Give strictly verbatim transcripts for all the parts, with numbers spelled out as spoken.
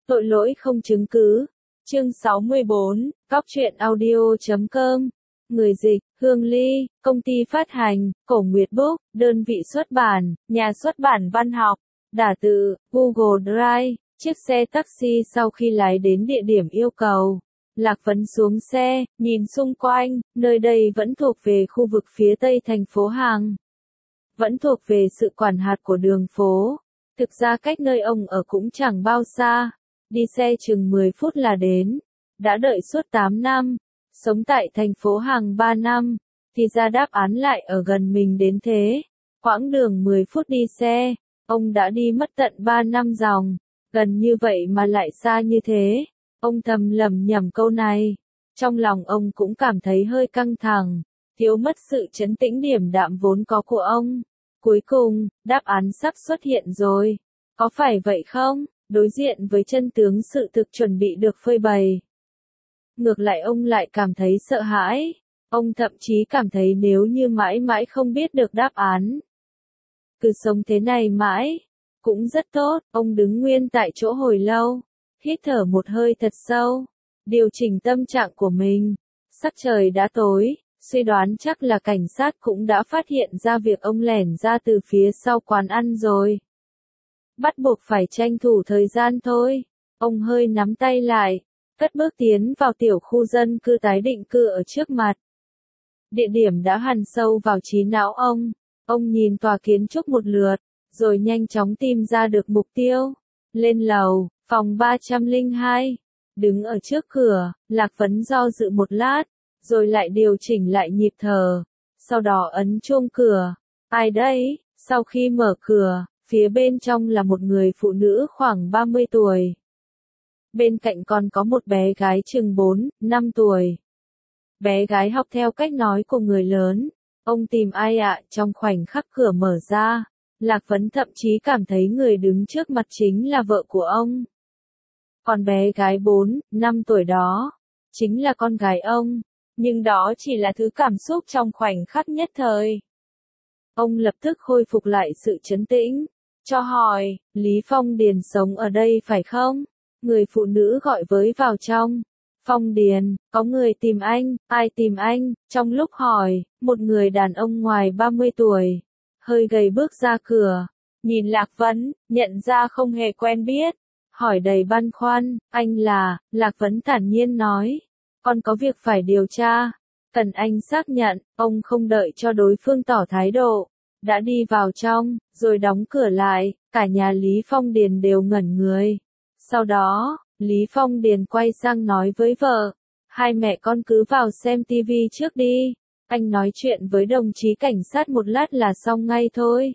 Tội lỗi không chứng cứ. Chương sáu mươi bốn, Cóc truyện audio chấm com. Người dịch, Hương Ly, công ty phát hành, Cổ Nguyệt Book, đơn vị xuất bản, nhà xuất bản văn học, đả tự, Google Drive. Chiếc xe taxi sau khi lái đến địa điểm yêu cầu, Lạc Vấn xuống xe, nhìn xung quanh, nơi đây vẫn thuộc về khu vực phía tây thành phố Hàng. Vẫn thuộc về sự quản hạt của đường phố. Thực ra cách nơi ông ở cũng chẳng bao xa, đi xe chừng mười phút là đến. Đã đợi suốt tám năm, sống tại thành phố Hàng ba năm, thì ra đáp án lại ở gần mình đến thế. Quãng đường mười phút đi xe, ông đã đi mất tận ba năm dòng, gần như vậy mà lại xa như thế. Ông thầm lẩm nhẩm câu này, trong lòng ông cũng cảm thấy hơi căng thẳng, thiếu mất sự trấn tĩnh điềm đạm vốn có của ông. Cuối cùng, đáp án sắp xuất hiện rồi. Có phải vậy không? Đối diện với chân tướng sự thực chuẩn bị được phơi bày, ngược lại ông lại cảm thấy sợ hãi. Ông thậm chí cảm thấy nếu như mãi mãi không biết được đáp án, cứ sống thế này mãi cũng rất tốt. Ông đứng nguyên tại chỗ hồi lâu, hít thở một hơi thật sâu, điều chỉnh tâm trạng của mình. Sắc trời đã tối, suy đoán chắc là cảnh sát cũng đã phát hiện ra việc ông lẻn ra từ phía sau quán ăn rồi. Bắt buộc phải tranh thủ thời gian thôi. Ông hơi nắm tay lại, cất bước tiến vào tiểu khu dân cư tái định cư ở trước mặt. Địa điểm đã hằn sâu vào trí não ông. Ông nhìn tòa kiến trúc một lượt, rồi nhanh chóng tìm ra được mục tiêu. Lên lầu, phòng ba trăm lẻ hai. Đứng ở trước cửa, Lạc Vấn do dự một lát, rồi lại điều chỉnh lại nhịp thở. Sau đó ấn chuông cửa. Ai đấy? Sau khi mở cửa, phía bên trong là một người phụ nữ khoảng ba mươi tuổi. Bên cạnh còn có một bé gái chừng bốn, năm tuổi. Bé gái học theo cách nói của người lớn. Ông tìm ai ạ? Trong khoảnh khắc cửa mở ra, Lạc Vấn thậm chí cảm thấy người đứng trước mặt chính là vợ của ông. Còn bé gái bốn, năm tuổi đó, chính là con gái ông. Nhưng đó chỉ là thứ cảm xúc trong khoảnh khắc nhất thời. Ông lập tức khôi phục lại sự trấn tĩnh, cho hỏi, Lý Phong Điền sống ở đây phải không? Người phụ nữ gọi với vào trong. Phong Điền, có người tìm anh. Ai tìm anh? Trong lúc hỏi, một người đàn ông ngoài ba mươi tuổi, hơi gầy bước ra cửa, nhìn Lạc Vấn, nhận ra không hề quen biết, hỏi đầy băn khoăn, anh là? Lạc Vấn thản nhiên nói, con có việc phải điều tra, cần anh xác nhận. Ông không đợi cho đối phương tỏ thái độ, đã đi vào trong, rồi đóng cửa lại. Cả nhà Lý Phong Điền đều ngẩn người. Sau đó, Lý Phong Điền quay sang nói với vợ, hai mẹ con cứ vào xem tivi trước đi, anh nói chuyện với đồng chí cảnh sát một lát là xong ngay thôi.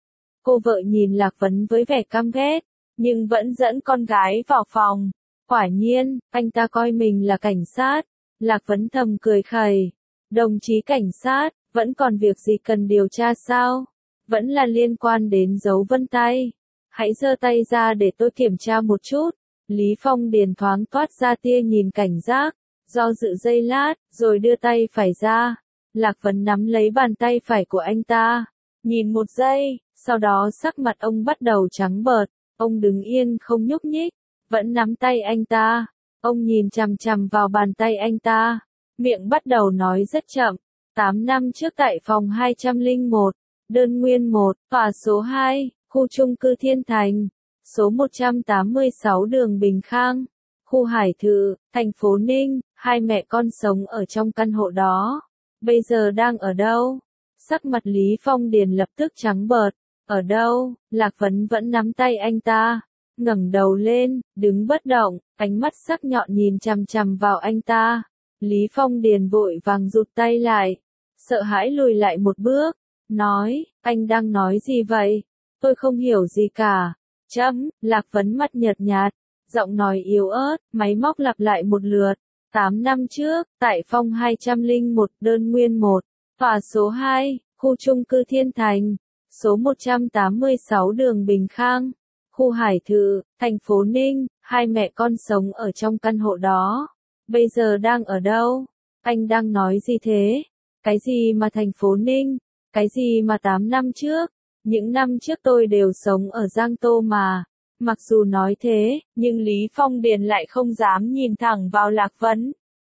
Cô vợ nhìn Lạc Vấn với vẻ căm ghét, nhưng vẫn dẫn con gái vào phòng. Quả nhiên, anh ta coi mình là cảnh sát. Lạc Vấn thầm cười khẩy, đồng chí cảnh sát, vẫn còn việc gì cần điều tra sao? Vẫn là liên quan đến dấu vân tay. Hãy giơ tay ra để tôi kiểm tra một chút. Lý Phong Điền thoáng toát ra tia nhìn cảnh giác, do dự giây lát, rồi đưa tay phải ra. Lạc Vấn nắm lấy bàn tay phải của anh ta, nhìn một giây, sau đó sắc mặt ông bắt đầu trắng bợt. Ông đứng yên không nhúc nhích, vẫn nắm tay anh ta. Ông nhìn chằm chằm vào bàn tay anh ta, miệng bắt đầu nói rất chậm. tám năm trước tại phòng hai trăm lẻ một, đơn nguyên một, tòa số hai, khu chung cư Thiên Thành, số một trăm tám mươi sáu đường Bình Khang, khu Hải Thự, thành phố Ninh, hai mẹ con sống ở trong căn hộ đó. Bây giờ đang ở đâu? Sắc mặt Lý Phong Điền lập tức trắng bợt. Ở đâu? Lạc Vấn vẫn nắm tay anh ta, ngẩng đầu lên, đứng bất động, ánh mắt sắc nhọn nhìn chằm chằm vào anh ta. Lý Phong Điền vội vàng rụt tay lại, sợ hãi lùi lại một bước, nói, anh đang nói gì vậy? Tôi không hiểu gì cả. Chấm, Lạc Vấn mặt nhợt nhạt, giọng nói yếu ớt, máy móc lặp lại một lượt. tám năm trước, tại phòng hai trăm lẻ một, đơn nguyên một, tòa số hai, khu chung cư Thiên Thành, số một trăm tám mươi sáu đường Bình Khang, khu Hải Thự, thành phố Ninh, hai mẹ con sống ở trong căn hộ đó. Bây giờ đang ở đâu? Anh đang nói gì thế? Cái gì mà thành phố Ninh? Cái gì mà tám năm trước? Những năm trước tôi đều sống ở Giang Tô mà. Mặc dù nói thế, nhưng Lý Phong Điền lại không dám nhìn thẳng vào Lạc Vấn.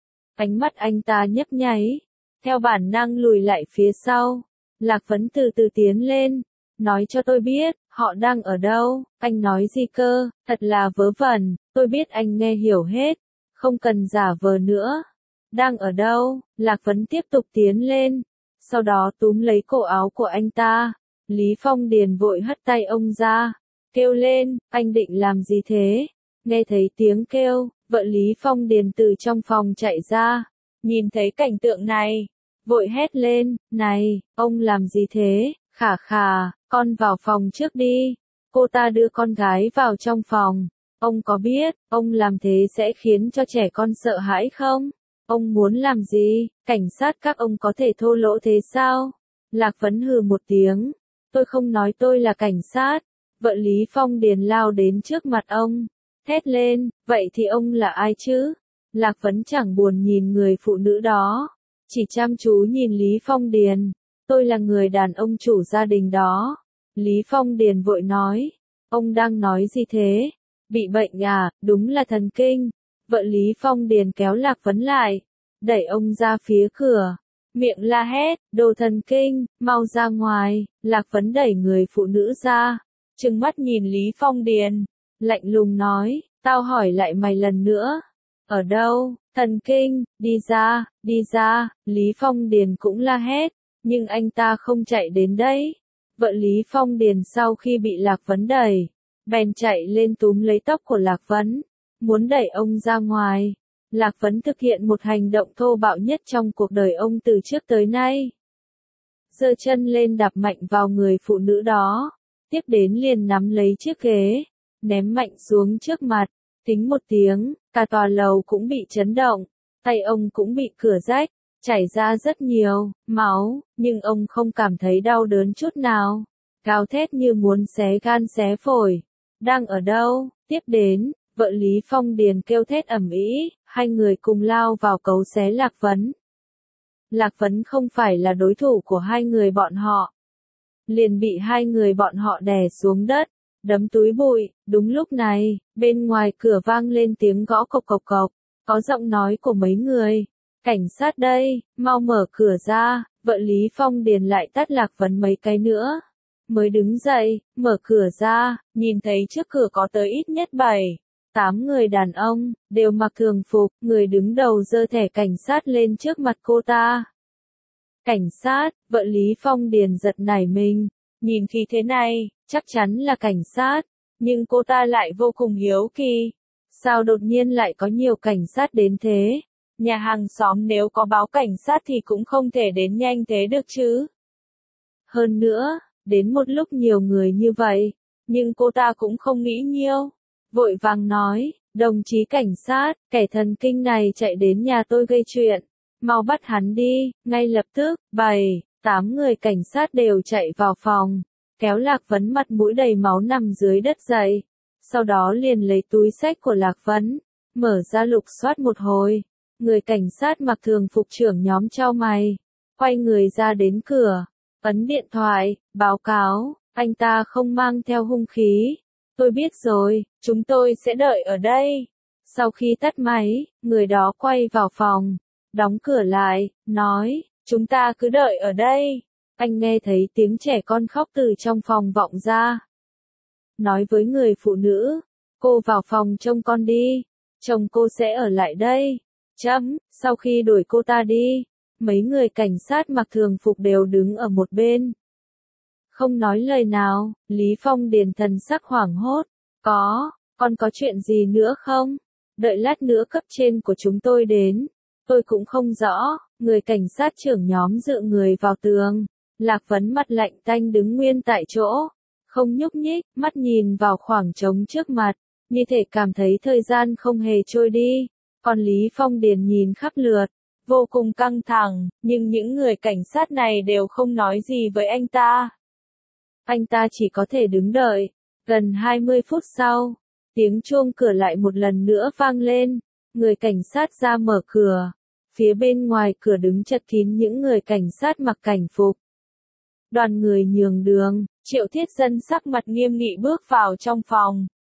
Ánh mắt anh ta nhấp nháy, theo bản năng lùi lại phía sau. Lạc Vấn từ từ tiến lên, nói cho tôi biết, họ đang ở đâu, anh nói gì cơ, thật là vớ vẩn, tôi biết anh nghe hiểu hết, không cần giả vờ nữa. Đang ở đâu, Lạc Vấn tiếp tục tiến lên, sau đó túm lấy cổ áo của anh ta. Lý Phong Điền vội hất tay ông ra, kêu lên, anh định làm gì thế? Nghe thấy tiếng kêu, vợ Lý Phong Điền từ trong phòng chạy ra, nhìn thấy cảnh tượng này, vội hét lên, này, ông làm gì thế? Khả khả, con vào phòng trước đi. Cô ta đưa con gái vào trong phòng. Ông có biết, ông làm thế sẽ khiến cho trẻ con sợ hãi không? Ông muốn làm gì? Cảnh sát các ông có thể thô lỗ thế sao? Lạc Vấn hừ một tiếng. Tôi không nói tôi là cảnh sát. Vợ Lý Phong Điền lao đến trước mặt ông, thét lên, vậy thì ông là ai chứ? Lạc Vấn chẳng buồn nhìn người phụ nữ đó, chỉ chăm chú nhìn Lý Phong Điền. Tôi là người đàn ông chủ gia đình đó. Lý Phong Điền vội nói, ông đang nói gì thế? Bị bệnh à, đúng là thần kinh. Vợ Lý Phong Điền kéo Lạc Vấn lại, đẩy ông ra phía cửa, miệng la hét, đồ thần kinh, mau ra ngoài. Lạc Vấn đẩy người phụ nữ ra, trừng mắt nhìn Lý Phong Điền, lạnh lùng nói, tao hỏi lại mày lần nữa. Ở đâu, thần kinh, đi ra, đi ra. Lý Phong Điền cũng la hét, nhưng anh ta không chạy đến đấy. Vợ Lý Phong Điền sau khi bị Lạc Vấn đẩy, bèn chạy lên túm lấy tóc của Lạc Vấn, muốn đẩy ông ra ngoài. Lạc Vấn thực hiện một hành động thô bạo nhất trong cuộc đời ông từ trước tới nay. Giơ chân lên đạp mạnh vào người phụ nữ đó, tiếp đến liền nắm lấy chiếc ghế, ném mạnh xuống trước mặt, tính một tiếng, cả tòa lầu cũng bị chấn động, tay ông cũng bị cửa rách, chảy ra rất nhiều máu, nhưng ông không cảm thấy đau đớn chút nào, gào thét như muốn xé gan xé phổi. Đang ở đâu? Tiếp đến, vợ Lý Phong Điền kêu thét ầm ĩ, hai người cùng lao vào cấu xé Lạc Vấn. Lạc Vấn không phải là đối thủ của hai người bọn họ, liền bị hai người bọn họ đè xuống đất, đấm túi bụi. Đúng lúc này, bên ngoài cửa vang lên tiếng gõ cộc cộc cộc, có giọng nói của mấy người. Cảnh sát đây, mau mở cửa ra. Vợ Lý Phong Điền lại tát Lạc Vấn mấy cái nữa, mới đứng dậy, mở cửa ra, nhìn thấy trước cửa có tới ít nhất bảy, tám người đàn ông, đều mặc thường phục, người đứng đầu giơ thẻ cảnh sát lên trước mặt cô ta. Cảnh sát, vợ Lý Phong Điền giật nảy mình, nhìn khí thế này, chắc chắn là cảnh sát, nhưng cô ta lại vô cùng hiếu kỳ. Sao đột nhiên lại có nhiều cảnh sát đến thế? Nhà hàng xóm nếu có báo cảnh sát thì cũng không thể đến nhanh thế được chứ. Hơn nữa, đến một lúc nhiều người như vậy, nhưng cô ta cũng không nghĩ nhiều. Vội vàng nói, đồng chí cảnh sát, kẻ thần kinh này chạy đến nhà tôi gây chuyện. Mau bắt hắn đi, ngay lập tức. Bảy, tám người cảnh sát đều chạy vào phòng, kéo Lạc Vấn mặt mũi đầy máu nằm dưới đất dậy. Sau đó liền lấy túi xách của Lạc Vấn, mở ra lục soát một hồi. Người cảnh sát mặc thường phục trưởng nhóm chau mày, quay người ra đến cửa, ấn điện thoại, báo cáo, anh ta không mang theo hung khí. Tôi biết rồi, chúng tôi sẽ đợi ở đây. Sau khi tắt máy, người đó quay vào phòng, đóng cửa lại, nói, chúng ta cứ đợi ở đây. Anh nghe thấy tiếng trẻ con khóc từ trong phòng vọng ra. Nói với người phụ nữ, cô vào phòng trông con đi, chồng cô sẽ ở lại đây. Chấm, sau khi đuổi cô ta đi, mấy người cảnh sát mặc thường phục đều đứng ở một bên, không nói lời nào. Lý Phong Điền thần sắc hoảng hốt, có, còn có chuyện gì nữa không? Đợi lát nữa cấp trên của chúng tôi đến, tôi cũng không rõ. Người cảnh sát trưởng nhóm dựa người vào tường, Lạc Vấn mặt lạnh tanh đứng nguyên tại chỗ, không nhúc nhích, mắt nhìn vào khoảng trống trước mặt, như thể cảm thấy thời gian không hề trôi đi. Còn Lý Phong Điền nhìn khắp lượt, vô cùng căng thẳng, nhưng những người cảnh sát này đều không nói gì với anh ta. Anh ta chỉ có thể đứng đợi. Gần hai mươi phút sau, tiếng chuông cửa lại một lần nữa vang lên. Người cảnh sát ra mở cửa. Phía bên ngoài cửa đứng chật kín những người cảnh sát mặc cảnh phục. Đoàn người nhường đường, Triệu Thiết Dân sắc mặt nghiêm nghị bước vào trong phòng.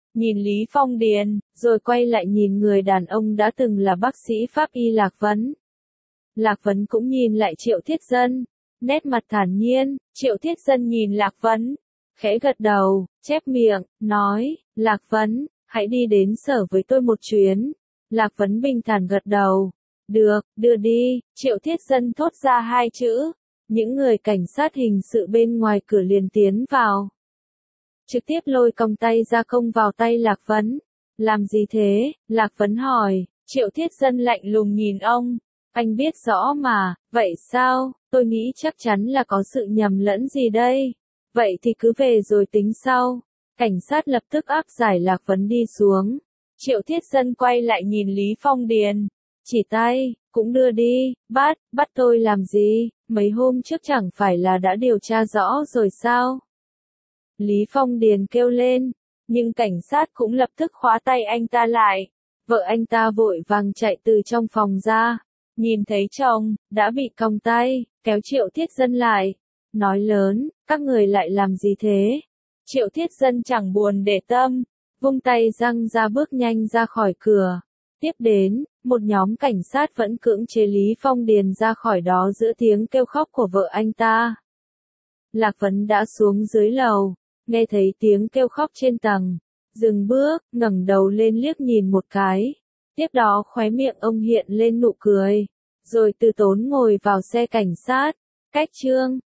nhìn Lý Phong Điền, rồi quay lại nhìn người đàn ông đã từng là bác sĩ pháp y Lạc Vấn. Lạc Vấn cũng nhìn lại Triệu Thiết Dân, nét mặt thản nhiên. Triệu Thiết Dân nhìn Lạc Vấn, khẽ gật đầu, chép miệng, nói, Lạc Vấn, hãy đi đến sở với tôi một chuyến. Lạc Vấn bình thản gật đầu, được, đưa đi. Triệu Thiết Dân thốt ra hai chữ, những người cảnh sát hình sự bên ngoài cửa liền tiến vào. Trực tiếp lôi còng tay ra không vào tay Lạc Vấn. Làm gì thế? Lạc Vấn hỏi. Triệu Thiết Dân lạnh lùng nhìn ông. Anh biết rõ mà, vậy sao? Tôi nghĩ chắc chắn là có sự nhầm lẫn gì đây. Vậy thì cứ về rồi tính sau. Cảnh sát lập tức áp giải Lạc Vấn đi xuống. Triệu Thiết Dân quay lại nhìn Lý Phong Điền. Chỉ tay, cũng đưa đi, bắt, bắt tôi làm gì? Mấy hôm trước chẳng phải là đã điều tra rõ rồi sao? Lý Phong Điền kêu lên, nhưng cảnh sát cũng lập tức khóa tay anh ta lại. Vợ anh ta vội vàng chạy từ trong phòng ra, nhìn thấy chồng, đã bị còng tay, kéo Triệu Thiết Dân lại. Nói lớn, các người lại làm gì thế? Triệu Thiết Dân chẳng buồn để tâm, vung tay giăng ra bước nhanh ra khỏi cửa. Tiếp đến, một nhóm cảnh sát vẫn cưỡng chế Lý Phong Điền ra khỏi đó giữa tiếng kêu khóc của vợ anh ta. Lạc Vấn đã xuống dưới lầu, nghe thấy tiếng kêu khóc trên tầng, dừng bước, ngẩng đầu lên liếc nhìn một cái. Tiếp đó khóe miệng ông hiện lên nụ cười, rồi từ tốn ngồi vào xe cảnh sát. Cách chương